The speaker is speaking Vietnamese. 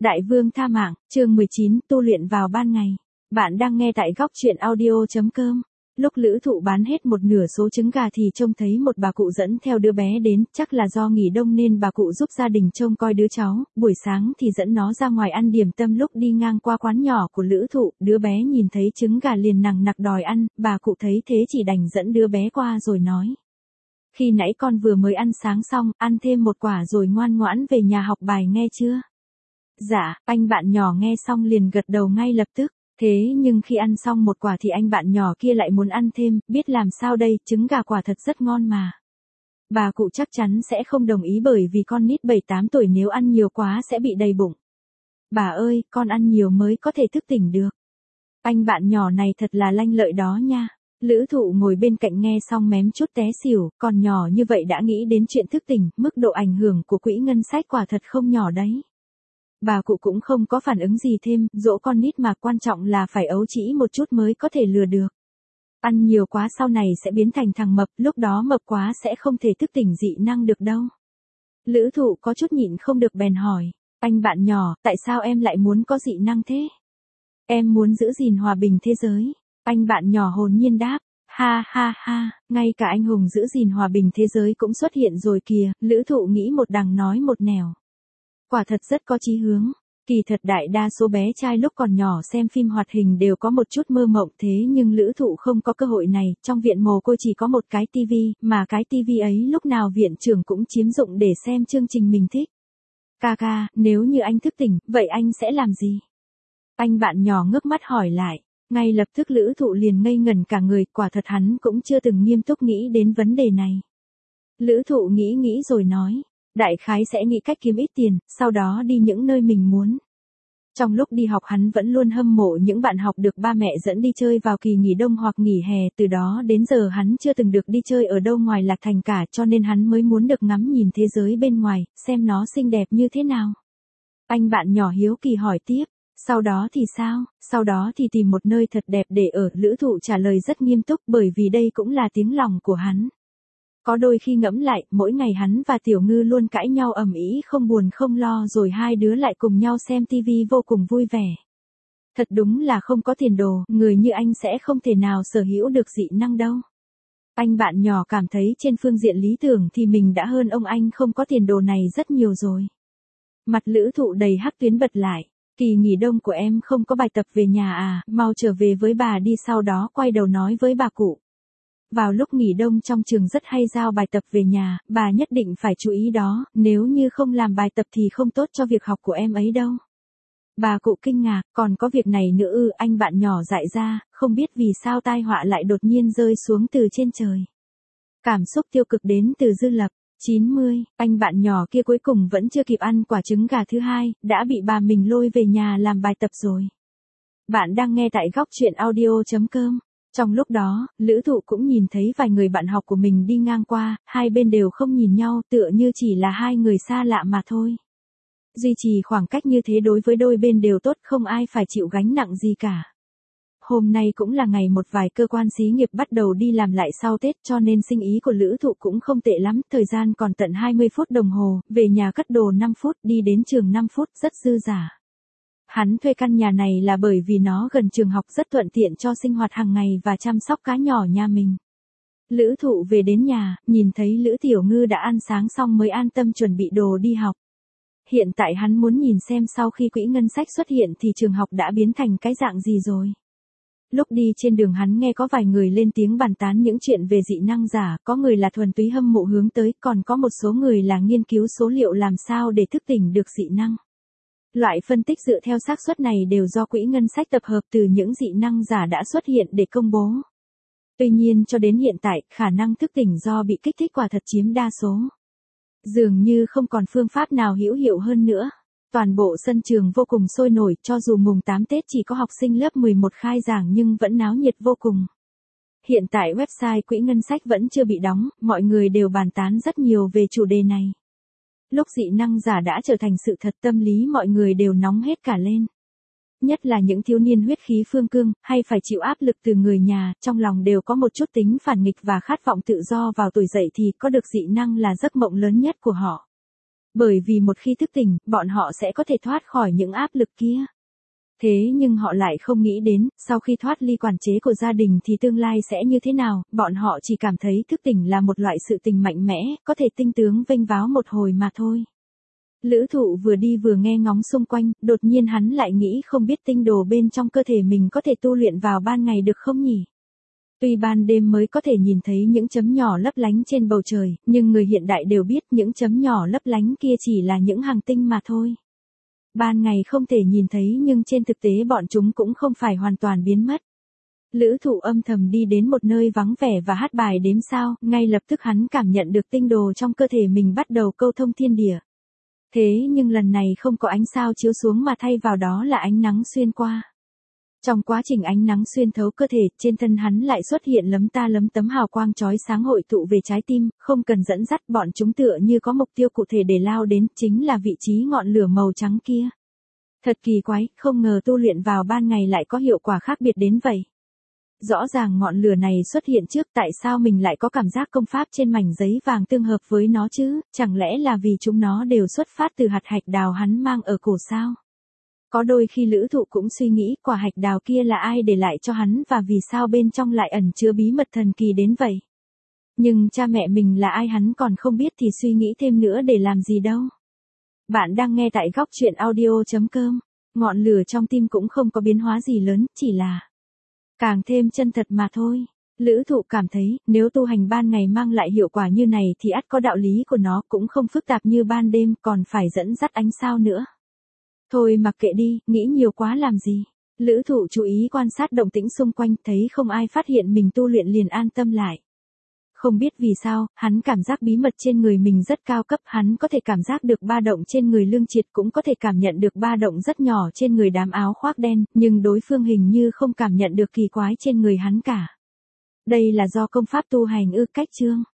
Đại vương tha mạng, chương 19, tu luyện vào ban ngày. Bạn đang nghe tại góc truyện audio.com. Lúc Lữ Thụ bán hết một nửa số trứng gà thì trông thấy một bà cụ dẫn theo đứa bé đến, chắc là do nghỉ đông nên bà cụ giúp gia đình trông coi đứa cháu, buổi sáng thì dẫn nó ra ngoài ăn điểm tâm. Lúc đi ngang qua quán nhỏ của Lữ Thụ, đứa bé nhìn thấy trứng gà liền nằng nặc đòi ăn, bà cụ thấy thế chỉ đành dẫn đứa bé qua rồi nói. Khi nãy con vừa mới ăn sáng xong, ăn thêm một quả rồi ngoan ngoãn về nhà học bài nghe chưa? Dạ, anh bạn nhỏ nghe xong liền gật đầu ngay lập tức. Thế nhưng khi ăn xong một quả thì anh bạn nhỏ kia lại muốn ăn thêm, biết làm sao đây, trứng gà quả thật rất ngon mà. Bà cụ chắc chắn sẽ không đồng ý bởi vì con nít 7-8 tuổi nếu ăn nhiều quá sẽ bị đầy bụng. Bà ơi, con ăn nhiều mới có thể thức tỉnh được. Anh bạn nhỏ này thật là lanh lợi đó nha. Lữ Thụ ngồi bên cạnh nghe xong mém chút té xỉu, còn nhỏ như vậy đã nghĩ đến chuyện thức tỉnh, mức độ ảnh hưởng của quỹ ngân sách quả thật không nhỏ đấy. Bà cụ cũng không có phản ứng gì thêm, dỗ con nít mà quan trọng là phải ấu trĩ một chút mới có thể lừa được. Ăn nhiều quá sau này sẽ biến thành thằng mập, lúc đó mập quá sẽ không thể thức tỉnh dị năng được đâu. Lữ Thụ có chút nhịn không được bèn hỏi, anh bạn nhỏ, tại sao em lại muốn có dị năng thế? Em muốn giữ gìn hòa bình thế giới. Anh bạn nhỏ hồn nhiên đáp, ha ha ha, ngay cả anh hùng giữ gìn hòa bình thế giới cũng xuất hiện rồi kìa. Lữ Thụ nghĩ một đằng nói một nẻo. Quả thật rất có chí hướng. Kỳ thật đại đa số bé trai lúc còn nhỏ xem phim hoạt hình đều có một chút mơ mộng, thế nhưng Lữ Thụ không có cơ hội này. Trong viện mồ côi chỉ có một cái tivi, mà cái tivi ấy lúc nào viện trưởng cũng chiếm dụng để xem chương trình mình thích. Ca, nếu như anh thức tỉnh, vậy anh sẽ làm gì? Anh bạn nhỏ ngước mắt hỏi lại. Ngay lập tức Lữ Thụ liền ngây ngẩn cả người, quả thật hắn cũng chưa từng nghiêm túc nghĩ đến vấn đề này. Lữ Thụ nghĩ rồi nói, đại khái sẽ nghĩ cách kiếm ít tiền, sau đó đi những nơi mình muốn. Trong lúc đi học hắn vẫn luôn hâm mộ những bạn học được ba mẹ dẫn đi chơi vào kỳ nghỉ đông hoặc nghỉ hè, từ đó đến giờ hắn chưa từng được đi chơi ở đâu ngoài Lạc Thành cả, cho nên hắn mới muốn được ngắm nhìn thế giới bên ngoài, xem nó xinh đẹp như thế nào. Anh bạn nhỏ hiếu kỳ hỏi tiếp. Sau đó thì sao? Sau đó thì tìm một nơi thật đẹp để ở. Lữ Thụ trả lời rất nghiêm túc bởi vì đây cũng là tiếng lòng của hắn. Có đôi khi ngẫm lại, mỗi ngày hắn và Tiểu Ngư luôn cãi nhau ầm ĩ không buồn không lo rồi hai đứa lại cùng nhau xem tivi vô cùng vui vẻ. Thật đúng là không có tiền đồ, người như anh sẽ không thể nào sở hữu được dị năng đâu. Anh bạn nhỏ cảm thấy trên phương diện lý tưởng thì mình đã hơn ông anh không có tiền đồ này rất nhiều rồi. Mặt Lữ Thụ đầy hắc tuyến bật lại. Kỳ nghỉ đông của em không có bài tập về nhà à, mau trở về với bà đi. Sau đó quay đầu nói với bà cụ. Vào lúc nghỉ đông trong trường rất hay giao bài tập về nhà, bà nhất định phải chú ý đó, nếu như không làm bài tập thì không tốt cho việc học của em ấy đâu. Bà cụ kinh ngạc, còn có việc này nữa ư? Anh bạn nhỏ dại ra, không biết vì sao tai họa lại đột nhiên rơi xuống từ trên trời. Cảm xúc tiêu cực đến từ Dư Lập. 90, anh bạn nhỏ kia cuối cùng vẫn chưa kịp ăn quả trứng gà thứ hai, đã bị bà mình lôi về nhà làm bài tập rồi. Bạn đang nghe tại góc truyện audio.com. Trong lúc đó, Lữ Thụ cũng nhìn thấy vài người bạn học của mình đi ngang qua, hai bên đều không nhìn nhau, tựa như chỉ là hai người xa lạ mà thôi. Duy trì khoảng cách như thế đối với đôi bên đều tốt, không ai phải chịu gánh nặng gì cả. Hôm nay cũng là ngày một vài cơ quan xí nghiệp bắt đầu đi làm lại sau Tết, cho nên sinh ý của Lữ Thụ cũng không tệ lắm, thời gian còn tận 20 phút đồng hồ, về nhà cất đồ 5 phút, đi đến trường 5 phút, rất dư dả. Hắn thuê căn nhà này là bởi vì nó gần trường học, rất thuận tiện cho sinh hoạt hàng ngày và chăm sóc cá nhỏ nhà mình. Lữ Thụ về đến nhà, nhìn thấy Lữ Tiểu Ngư đã ăn sáng xong mới an tâm chuẩn bị đồ đi học. Hiện tại hắn muốn nhìn xem sau khi quỹ ngân sách xuất hiện thì trường học đã biến thành cái dạng gì rồi. Lúc đi trên đường hắn nghe có vài người lên tiếng bàn tán những chuyện về dị năng giả, có người là thuần túy hâm mộ hướng tới, còn có một số người là nghiên cứu số liệu làm sao để thức tỉnh được dị năng. Loại phân tích dựa theo xác suất này đều do quỹ ngân sách tập hợp từ những dị năng giả đã xuất hiện để công bố. Tuy nhiên cho đến hiện tại, khả năng thức tỉnh do bị kích thích quả thật chiếm đa số. Dường như không còn phương pháp nào hữu hiệu hơn nữa. Toàn bộ sân trường vô cùng sôi nổi, cho dù mùng 8 Tết chỉ có học sinh lớp 11 khai giảng nhưng vẫn náo nhiệt vô cùng. Hiện tại website quỹ ngân sách vẫn chưa bị đóng, mọi người đều bàn tán rất nhiều về chủ đề này. Lúc dị năng giả đã trở thành sự thật, tâm lý mọi người đều nóng hết cả lên. Nhất là những thiếu niên huyết khí phương cương, hay phải chịu áp lực từ người nhà, trong lòng đều có một chút tính phản nghịch và khát vọng tự do vào tuổi dậy thì có được dị năng là giấc mộng lớn nhất của họ. Bởi vì một khi thức tỉnh, bọn họ sẽ có thể thoát khỏi những áp lực kia. Thế nhưng họ lại không nghĩ đến, sau khi thoát ly quản chế của gia đình thì tương lai sẽ như thế nào, bọn họ chỉ cảm thấy thức tỉnh là một loại sự tình mạnh mẽ, có thể tinh tướng vênh váo một hồi mà thôi. Lữ Thụ vừa đi vừa nghe ngóng xung quanh, đột nhiên hắn lại nghĩ không biết tinh đồ bên trong cơ thể mình có thể tu luyện vào ban ngày được không nhỉ? Tuy ban đêm mới có thể nhìn thấy những chấm nhỏ lấp lánh trên bầu trời, nhưng người hiện đại đều biết những chấm nhỏ lấp lánh kia chỉ là những hành tinh mà thôi. Ban ngày không thể nhìn thấy nhưng trên thực tế bọn chúng cũng không phải hoàn toàn biến mất. Lữ Thụ âm thầm đi đến một nơi vắng vẻ và hát bài đếm sao, ngay lập tức hắn cảm nhận được tinh đồ trong cơ thể mình bắt đầu câu thông thiên địa. Thế nhưng lần này không có ánh sao chiếu xuống mà thay vào đó là ánh nắng xuyên qua. Trong quá trình ánh nắng xuyên thấu cơ thể, trên thân hắn lại xuất hiện lấm ta lấm tấm hào quang chói sáng hội tụ về trái tim, không cần dẫn dắt bọn chúng tựa như có mục tiêu cụ thể để lao đến, chính là vị trí ngọn lửa màu trắng kia. Thật kỳ quái, không ngờ tu luyện vào ban ngày lại có hiệu quả khác biệt đến vậy. Rõ ràng ngọn lửa này xuất hiện trước, tại sao mình lại có cảm giác công pháp trên mảnh giấy vàng tương hợp với nó chứ, chẳng lẽ là vì chúng nó đều xuất phát từ hạt hạch đào hắn mang ở cổ sao? Có đôi khi Lữ Thụ cũng suy nghĩ quả hạch đào kia là ai để lại cho hắn và vì sao bên trong lại ẩn chứa bí mật thần kỳ đến vậy. Nhưng cha mẹ mình là ai hắn còn không biết thì suy nghĩ thêm nữa để làm gì đâu. Bạn đang nghe tại góc chuyện audio.com. Ngọn lửa trong tim cũng không có biến hóa gì lớn, chỉ là càng thêm chân thật mà thôi. Lữ Thụ cảm thấy, nếu tu hành ban ngày mang lại hiệu quả như này thì ắt có đạo lý của nó, cũng không phức tạp như ban đêm, còn phải dẫn dắt ánh sao nữa. Thôi mặc kệ đi, nghĩ nhiều quá làm gì. Lữ Thụ chú ý quan sát động tĩnh xung quanh, thấy không ai phát hiện mình tu luyện liền an tâm lại. Không biết vì sao, hắn cảm giác bí mật trên người mình rất cao cấp, hắn có thể cảm giác được ba động trên người Lương Triệt, cũng có thể cảm nhận được ba động rất nhỏ trên người đám áo khoác đen, nhưng đối phương hình như không cảm nhận được kỳ quái trên người hắn cả. Đây là do công pháp tu hành cách chương.